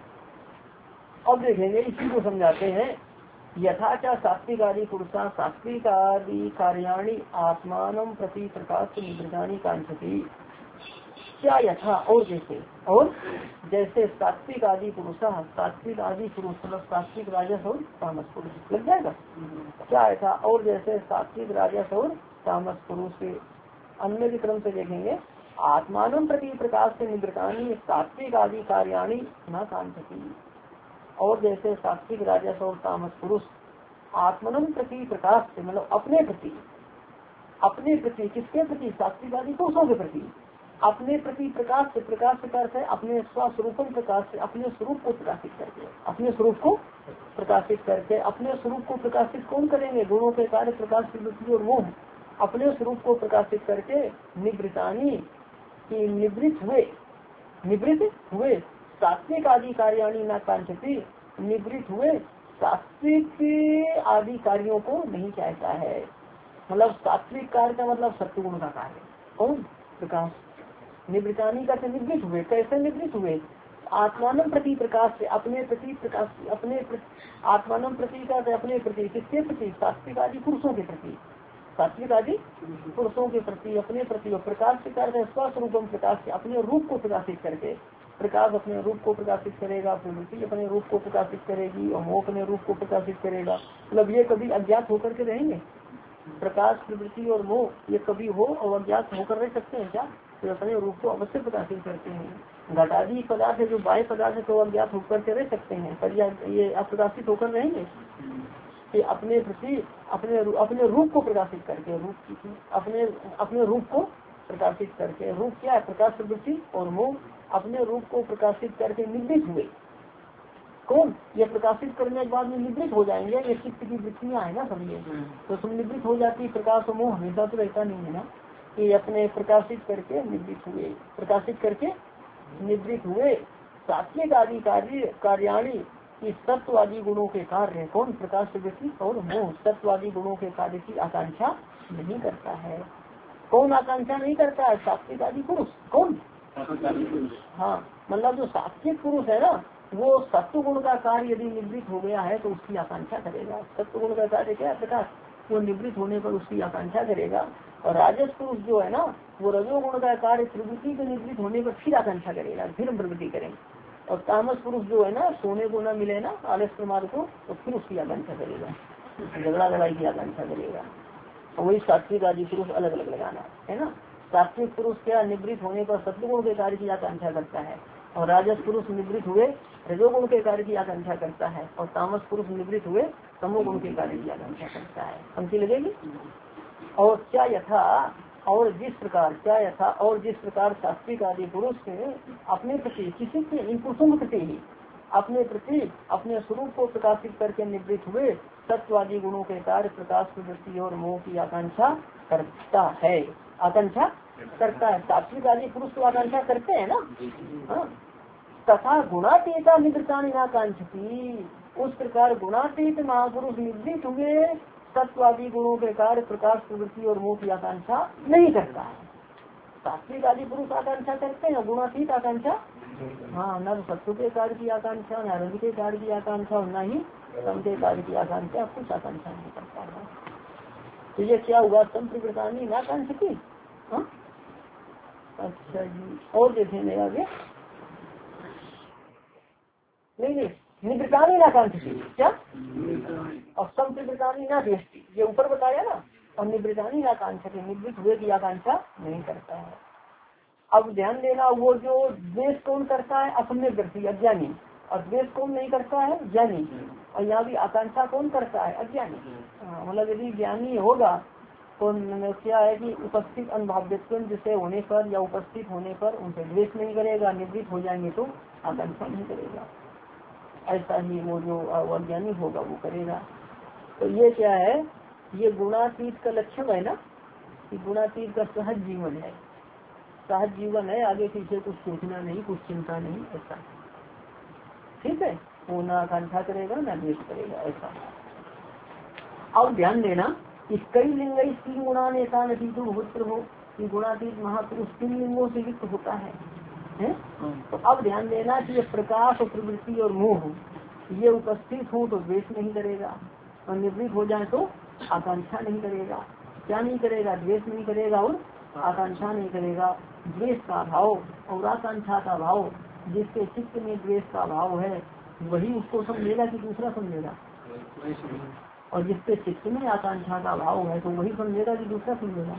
अब देखेंगे, इसी को समझाते हैं। यथाचा सात्विक आदि पुरुषा सात्विक आदि कार्याणि आत्मान प्रति प्रकाश निवृत्तानि कांक्षति। क्या यथा, और जैसे, और जैसे सात्विक आदि पुरुषा, सात्विक आदि पुरुष मतलब सात्विक राजस और तामस पुरुष, लग जाएगा। क्या यथा, और जैसे सात्विक राजस और तामस पुरुष के अन्य के क्रम से देखेंगे, आत्मान प्रति प्रकाश से निवृत्तानि सात्विक आदि कार्याणि न कांक्षति। और जैसे सात्विक राजस और तामस पुरुष आत्मन प्रति प्रकाश से मतलब अपने प्रति, अपने प्रति किसके प्रति, सात्विक आदि पुरुषों के प्रति अपने प्रति प्रकाश से, प्रकाश से अर्थ है अपने स्वस्वरूपम प्रकाश से, अपने स्वरूप को प्रकाशित करके, अपने स्वरूप को प्रकाशित करके, अपने स्वरूप को प्रकाशित कौन करेंगे, गुणों के कार्य प्रकाश प्रवृत्ति और मोह, अपने स्वरूप को प्रकाशित करके निवृत्तानि की निवृत्त हुए, निवृत्त हुए सात्विक आदि कार्याणि न कांक्षति, निवृत्त हुए सात्विक आदि कार्यों को नहीं चाहता है। मतलब सात्विक कार्य का मतलब सत्वगुण का कार्य, कौन, प्रकाश। निवृत्तानि का निवृत्त हुए, कैसे निवृत्त हुए, आत्मान प्रति प्रकाश से, अपने प्रति प्रकाश, अपने आत्मान प्रति का अपने प्रति, किसके प्रति, सात्विक आदि पुरुषों के प्रति, सात्विक आदि पुरुषों के प्रति, अपने प्रति। प्रकाश से कार्य स्वस्वरूपम प्रकाश से, अपने रूप को प्रकाशित करके, प्रकाश अपने रूप को प्रकाशित करेगा, प्रवृत्ति अपने रूप को प्रकाशित करेगी, और मोह अपने रूप को प्रकाशित करेगा। मतलब ये कभी अज्ञात होकर के रहेंगे, प्रकाश प्रवृत्ति और मोह ये कभी हो और अज्ञात होकर रह सकते हैं क्या, तो अपने रूप को अवश्य प्रकाशित करते हैं। घटादी पदार्थ है जो बाह्य पदार्थ है तो अज्ञात होकर के रह सकते हैं, पर ये अप्रकाशित होकर रहेंगे। कि अपने प्रति अपने अपने रूप को प्रकाशित करके, रूप अपने अपने रूप को प्रकाशित करके, रूप क्या है, प्रकाश प्रवृत्ति और मोह, अपने रूप को प्रकाशित करके निवृत्त हुए, कौन, ये प्रकाशित करने के बाद में निवृत्त हो जाएंगे, ये चित्त की वृत्तियां है ना समझिए, तो तुम निवृत्त हो जाती, प्रकाश और मोह हमेशा तो रहता नहीं है ना, कि अपने प्रकाशित करके निवृत्त हुए, प्रकाशित करके निवृत्त हुए सात्विक आदि कार्य कार्याणी कि सत्वादी गुणों के कार्य, कौन, प्रकाश प्रवृत्ति और मोह सत्वादी गुणों के कार्य की आकांक्षा नहीं करता है। कौन आकांक्षा नहीं करता है, सात्विक आदि पुरुष, कौन, हाँ, मतलब जो सात्विक पुरुष है ना, वो सत्व गुण का कार्य यदि निवृत्त हो गया है तो उसकी आकांक्षा करेगा। सत्व गुण का कार्य क्या है, प्रकाश, वो निवृत्त होने पर उसकी आकांक्षा करेगा। और राजस पुरुष जो है ना वो रजोगुण का कार्य प्रवृत्ति के निवृत्त होने पर फिर आकांक्षा करेगा, फिर हम प्रवृत्ति करेंगे। और तामस पुरुष जो है ना सोने को न मिले ना आलस प्रमाद को, तो फिर उसकी आकांक्षा करेगा, झगड़ा लड़ाई की आकांक्षा करेगा। और वही सात्विक आदि पुरुष अलग अलग लगाना है ना। सात्विक पुरुष क्या निवृत्त होने पर सत्वगुण के कार्य की आकांक्षा करता है, और राजस पुरुष निवृत्त हुए रजोगुण के कार्य की आकांक्षा करता है, और तामस पुरुष निवृत्त हुए तमोगुण के कार्य की आकांक्षा करता है। पंक्ति लगेगी। और क्या यथा और जिस प्रकार क्या यथा और जिस प्रकार सात्विक आदि पुरुष अपने प्रति किसी के इन पुरुषों के प्रति ही अपने प्रति अपने स्वरूप को प्रकाशित करके निवृत्त हुए सत्वादी गुणों के कार्य प्रकाश प्रवृत्ति और मोह की आकांक्षा करता है, आकांक्षा करता है। सात्विक आदि पुरुष तो आकांक्षा करते हैं ना। हाँ। तथा गुणातीता निवृत्तानि आकांक्षती, उस प्रकार गुणातीत महापुरुष निवृत्त हुए तत्वादी गुणों के कार्य प्रकाश प्रवृत्ति और मोह की आकांक्षा नहीं करता है। सात्विक आदि पुरुष आकांक्षा करते हैं, गुणातीत आकांक्षा हाँ न सत्व के कार्य की आकांक्षा, न रज के कार्य की आकांक्षा और न ही सम के कार्य की आकांक्षा, कुछ आकांक्षा नहीं करता है। तो ये क्या हुआ, संप्रवृत्तानि न आकांक्षती। अच्छा जी, और देखेंगे आगे। नहीं नहीं निवृत्तानि न आकांक्षती क्या, और संप्रवृत्तानि न देशती, ये ऊपर बताया ना। और निवृत्तानि न आकांक्षती, निवृत्त हुए की आकांक्षा नहीं करता है। अब ध्यान देना, वो जो द्वेष कौन करता है, असम्यक व्यक्ति अज्ञानी, और द्वेष कौन नहीं करता है, ज्ञानी। और यहाँ भी आकांक्षा कौन करता है, अज्ञानी। मतलब यदि ज्ञानी होगा तो क्या है कि उपस्थित अनुभाव्यत्व जिसे होने पर या उपस्थित होने पर उनसे द्वेष नहीं करेगा, निवृत्त हो जाएंगे तो आकांक्षा नहीं करेगा। ऐसा ही वो जो अज्ञानी होगा वो करेगा। तो ये क्या है, ये गुणातीत का लक्षण है ना, कि गुणातीत का सहज जीवन है, सहज जीवन है, आगे पीछे कुछ सोचना नहीं, कुछ चिंता नहीं, ऐसा ठीक है। वो ना आकांक्षा करेगा ना द्वेष करेगा, ऐसा। अब ध्यान देना कि कई लिंग तीन गुणा नेता नतीतु भूत्र हो, कि गुणातीत महापुरुष तीन लिंगों से युक्त होता है, है? तो अब ध्यान देना कि ये प्रकाश और प्रवृत्ति और मोह ये उपस्थित हो तो द्वेष नहीं करेगा, और निवृत्त हो जाए तो आकांक्षा नहीं करेगा। क्या नहीं करेगा, द्वेष नहीं करेगा और आकांक्षा नहीं करेगा। द्वेष का भाव और आकांक्षा का भाव, जिसके चित्त में द्वेष का भाव है वही उसको समझेगा कि दूसरा समझेगा, और जिसके चित्त में आकांक्षा का भाव है तो वही समझेगा कि दूसरा समझेगा,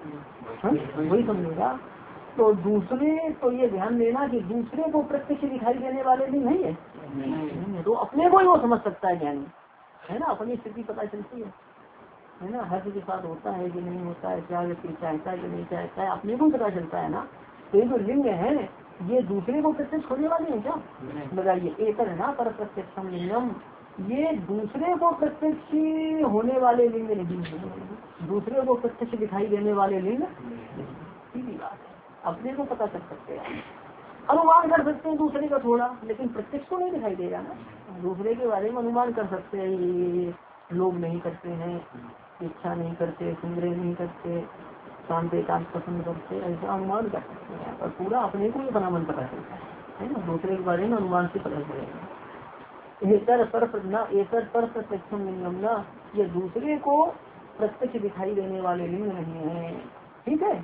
वही समझेगा। तो दूसरे तो ये ध्यान देना कि दूसरे को प्रत्यक्ष दिखाई देने वाले भी नहीं है, तो अपने को ही वो समझ सकता है ज्ञानी, है ना। अपनी स्थिति पता चलती है, है ना। हर के साथ होता है कि नहीं होता है, क्या व्यक्ति चाहता है कि नहीं चाहता है, अपने को पता चलता है ना। तो ये जो लिंग है ये दूसरे को प्रत्यक्ष होने वाले हैं क्या, बताइए। एक है ना पर प्रत्यक्षम लिंगम, ये दूसरे को प्रत्यक्ष होने वाले लिंग नहीं है, दूसरे को प्रत्यक्ष दिखाई देने वाले लिंग सीधी बात है। अपने को पता कर सकते हैं, अनुमान कर सकते हैं दूसरे का थोड़ा, लेकिन प्रत्यक्ष को नहीं दिखाई देगा ना। दूसरे के बारे में अनुमान कर सकते हैं, ये लोग नहीं करते हैं, इच्छा नहीं करते, संग्रह नहीं करते, शांत एकांत पसंद करते, ऐसा अनुमान कर सकते हैं। और पूरा अपने को ये बना मन पता चलता है ना, दूसरे के बारे में अनुमान से पता चलेगा। एतर पर न एतर पर प्रत्यक्षम लिंगम न, ये दूसरे को प्रत्यक्ष दिखाई देने वाले लिंग नहीं है, ठीक है।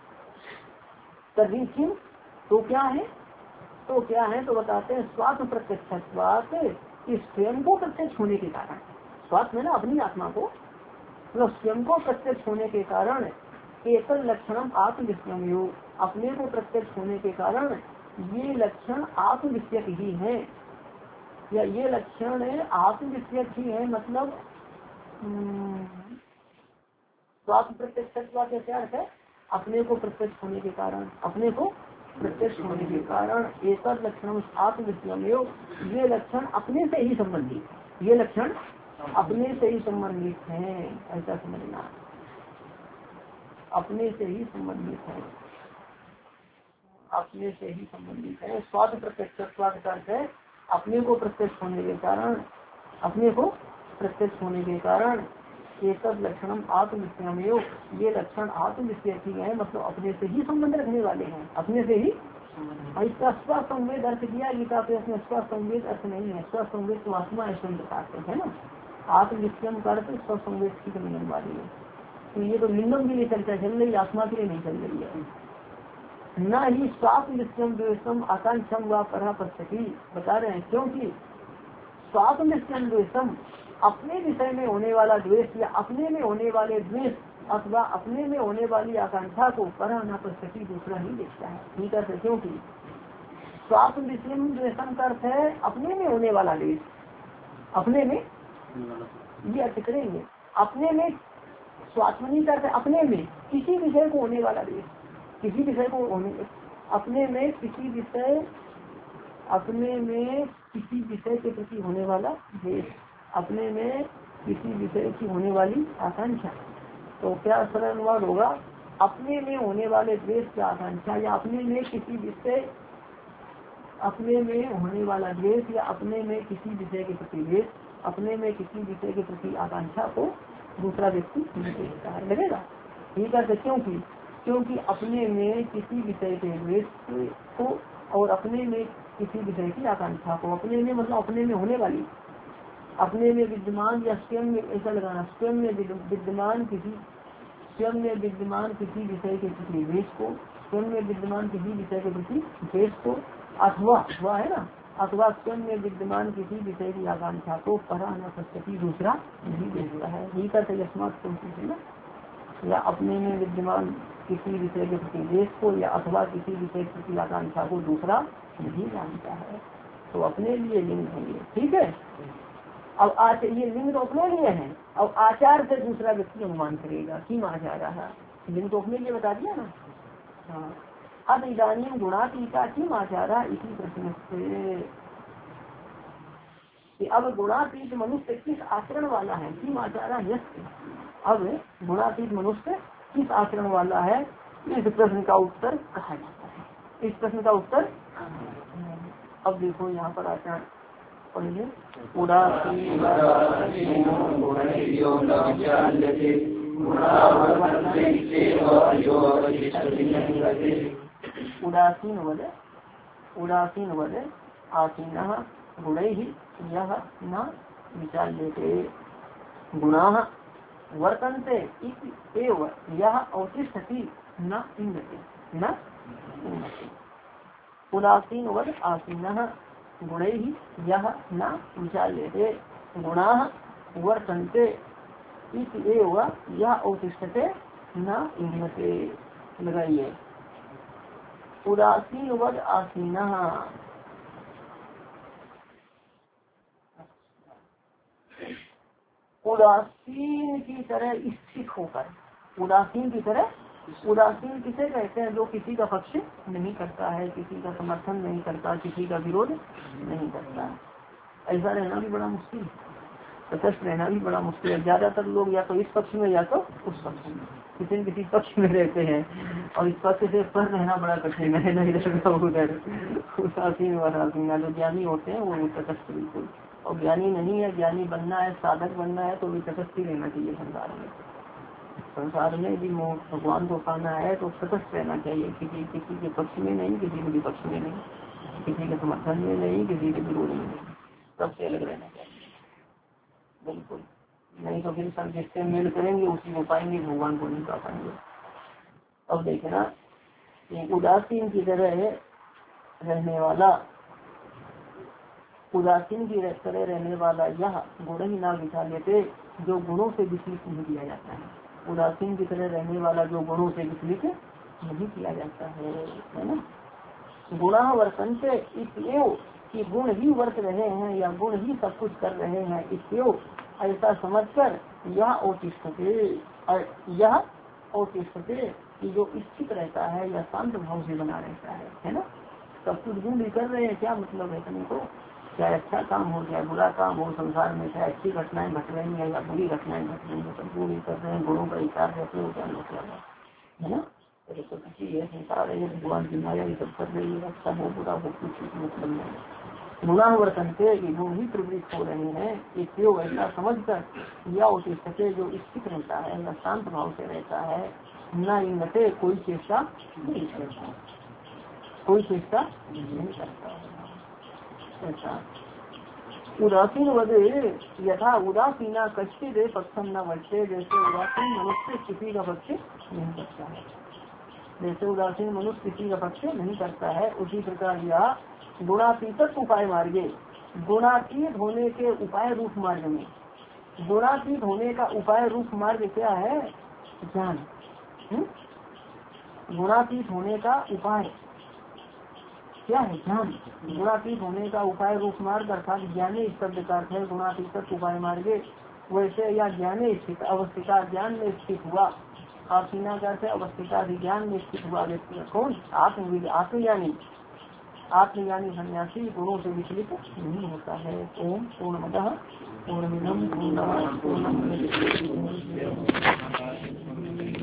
तभी क्यों, तो क्या है, तो क्या है तो बताते हैं स्वात्म प्रत्यक्ष, इस स्वयं को प्रत्यक्ष होने के कारण, स्वात्म है ना अपनी आत्मा को, मतलब स्वयं को प्रत्यक्ष होने के कारण एक लक्षण आत्मविषयम योग, अपने को प्रत्यक्ष होने के कारण ये लक्षण आत्मविषयक ही है, या ये लक्षण आत्मविषयक ही है। मतलब स्वात्म प्रत्यक्ष का क्या अर्थ है, अपने को प्रत्यक्ष होने के कारण, अपने को प्रत्यक्ष होने के कारण एक लक्षण आत्मविषयम योग, ये लक्षण अपने से ही संबंधित, ये लक्षण अपने से ही संबंधित है, ऐसा समझना, अपने से ही संबंधित है, अपने से ही संबंधित है। स्वाद प्रत्यक्ष है अपने को प्रत्यक्ष होने के कारण, अपने को प्रत्यक्ष होने के कारण एक लक्षण आत्मविषयम योग, ये लक्षण आत्मविषय ही है, मतलब अपने से ही संबंध रखने वाले हैं, अपने से ही। इसका स्वसंवेद अर्थ दिया गीता पे, अपने स्वसंवेद अर्थ नहीं है, स्वसंवेद तो आत्मा ऐसा प्रकार से है ना, आत्मविषयम का अर्थ स्वसंवेद की मिलने वाली है। तो ये तो लिंगम के लिए चर्चा चल रही, आत्मा के लिए नहीं चल रही है। न ही स्वात्म निश्चयम द्वेषम आकांक्षम व परा पश्यति, बता रहे हैं क्योंकि स्वात्म निश्चयम द्वेषम अपने विषय में होने वाला द्वेष या अपने में होने वाले द्वेष अथवा अपने में होने वाली आकांक्षा को परा न पश्यति दूसरा ही देखता है। ठीक है, क्योंकि स्वात्म निश्चयम द्वेषम का अर्थ है अपने में होने वाला द्वेष, अपने में ये अर्थ करेंगे, अपने में स्वात्मनी का अर्थ अपने में किसी विषय को होने वाला द्वेष, किसी विषय को होने अपने में किसी विषय अपने में किसी विषय के प्रति होने वाला द्वेष, अपने में किसी विषय की होने वाली आकांक्षा। तो क्या सरल अनुवाद होगा, अपने में होने वाले द्वेष की आकांक्षा या अपने में किसी विषय अपने में होने वाला द्वेष या अपने में किसी विषय के प्रति द्वेष, अपने में किसी विषय के प्रति आकांक्षा को दूसरा व्यक्ति नहीं देखता है। लगेगा ठीक है, क्योंकि क्योंकि अपने में किसी विषय के द्वेष को और अपने में किसी विषय की आकांक्षा को, अपने में मतलब अपने में होने वाली, अपने में विद्यमान या स्वयं में, ऐसा लगाना, स्वयं में विद्यमान किसी स्वयं में विद्यमान किसी विषय के प्रति द्वेष को, स्वयं में विद्यमान किसी विषय के प्रति द्वेष को, अथवा वह है ना, अथवा स्वयं में विद्यमान किसी विषय की आकांक्षा को परा न पश्यति दूसरा नहीं देखता है। ही करते यस्मात् ना, या अपने में विद्यमान किसी विषय के प्रति द्वेष को या अथवा किसी विषय के प्रति आकांक्षा को दूसरा नहीं जानता है। तो अपने लिए लिंग होंगे। ठीक है, अब आज ये लिंग तो अपने लिए है, अब आचार से दूसरा व्यक्ति अनुमान करेगा कि आचार है, लिंग तो अपने लिए बता दिया ना। हाँ, अब इदानीम गुणातीता किम आचारा इसी प्रश्न से, अब गुणातीत मनुष्य किस आचरण वाला है, किम आचारा यस्य, अब गुणातीत मनुष्य किस आचरण वाला है, इस प्रश्न का उत्तर कहा जाता है। इस प्रश्न का उत्तर अब देखो यहाँ पर आचार पढ़िए, उदासीन वद उदासीन वद आसीन गुणैः यः न विचाल्यते गुणाः वर्तन्ते इति एव यः अवतिष्ठति न इंद्यते न इंद्यते। उदासीन वद आसीनः गुणैः यः न विचाल्यते गुणाः वर्तन्ते इति एव यः अवतिष्ठते न इंद्यते। लगाइए, उदासीन वद आसीनः, उदासीन की तरह स्थित होकर, उदासीन की तरह, उदासीन किसे कहते हैं, जो किसी का पक्ष नहीं करता है, किसी का समर्थन नहीं करता, किसी का विरोध नहीं करता। ऐसा रहना भी बड़ा मुश्किल है, तटस्थ रहना भी बड़ा मुश्किल है। ज्यादातर लोग या तो इस पक्ष में या तो उस पक्ष में, किसी न किसी पक्ष में रहते हैं, और इस पक्ष से पर रहना बड़ा कठिन है, नहीं रहता उधर। उदासीन व आसीन, जो ज्ञानी होते हैं वो तटस्थ बिल्कुल, और ज्ञानी नहीं है, ज्ञानी बनना है, साधक बनना है तो भी तटस्थ ही रहना चाहिए संसार में। संसार में भी भगवान को पाना है तो तटस्थ रहना चाहिए, किसी किसी के पक्ष में नहीं, किसी के विपक्ष में नहीं, किसी के समर्थन में नहीं, किसी के विरोध में नहीं, सबसे अलग रहना चाहिए बिल्कुल। नहीं तो फिर सब जिससे मेल करेंगे उसी को पाएंगे, भगवान को नहीं पा पाएंगे। अब देखना, उदासीन की तरह रहने वाला, उदासीन की तरह रहने वाला यह गुण ही ना विचार लेते, जो गुणों से विचलित नहीं किया जाता है। उदासीन की तरह रहने वाला जो गुणों से विचलित नहीं किया जाता है, है ना। गुणा वर्तन्ते इसलिए कि गुण ही वर्त रहे हैं या गुण ही सब कुछ कर रहे हैं, इसलिए ऐसा समझकर यह औतिष्ठते, यह औतिष्ठते कि जो स्थित रहता है या शांत भाव से बना रहता है, है ना। सब कुछ गुण ही कर रहे हैं, क्या मतलब है करने को, चाहे अच्छा काम हो चाहे बुरा काम हो, संसार में चाहे अच्छी घटनाएं घट रही है या बुरी घटनाएं घट रही है, सब गुण ही कर रहे हैं, गुणों का विचार रहते हो, क्या मतलब है ना। तो किसी है संसार है, भगवान की माया ये सब कर रही है, अच्छा हो बुरा हो कुछ मतलब नहीं। गुणा वर्तनते कि गुण ही प्रवृत्त हो रहे हैं, इसलिए ऐसा समझकर या उत्तिष्ठते जो स्थित रहता है या शांत भाव से रहता है, न इंगते कोई चेष्टा नहीं करता, कोई चेष्टा नहीं करता ऐसा। उदासीन वधे यथा उदासीना कच्चे दे पक्षम न बचते, जैसे उदासीन मनुष्य किसी का पक्ष नहीं करता है, जैसे उदासीन मनुष्य किसी का पक्ष नहीं करता है, उसी प्रकार यह गुणातीत उपाय मार्गे, गुणातीत होने के उपाय रूप मार्ग में, गुणातीत होने का उपाय रूप मार्ग क्या है? ज्ञान। गुणातीत होने का उपाय क्या है? ज्ञान। गुणातीत होने का उपाय रूप मार्ग अर्थात ज्ञाने शब्द का अर्थ है गुणातीत उपाय मार्गे। वैसे या ज्ञाने स्थित अवस्थिता ज्ञान में स्थित हुआ, आसीना का अर्थ है अवस्थिता ज्ञान में स्थित हुआ व्यक्ति कौन? आत्म आत्मज्ञानी। आत्मज्ञानी सन्यासी गुणों से विचलित नहीं होता है। ओम पूर्णमतः पूर्णमिदं पूर्णमादाय पूर्णमुदच्यते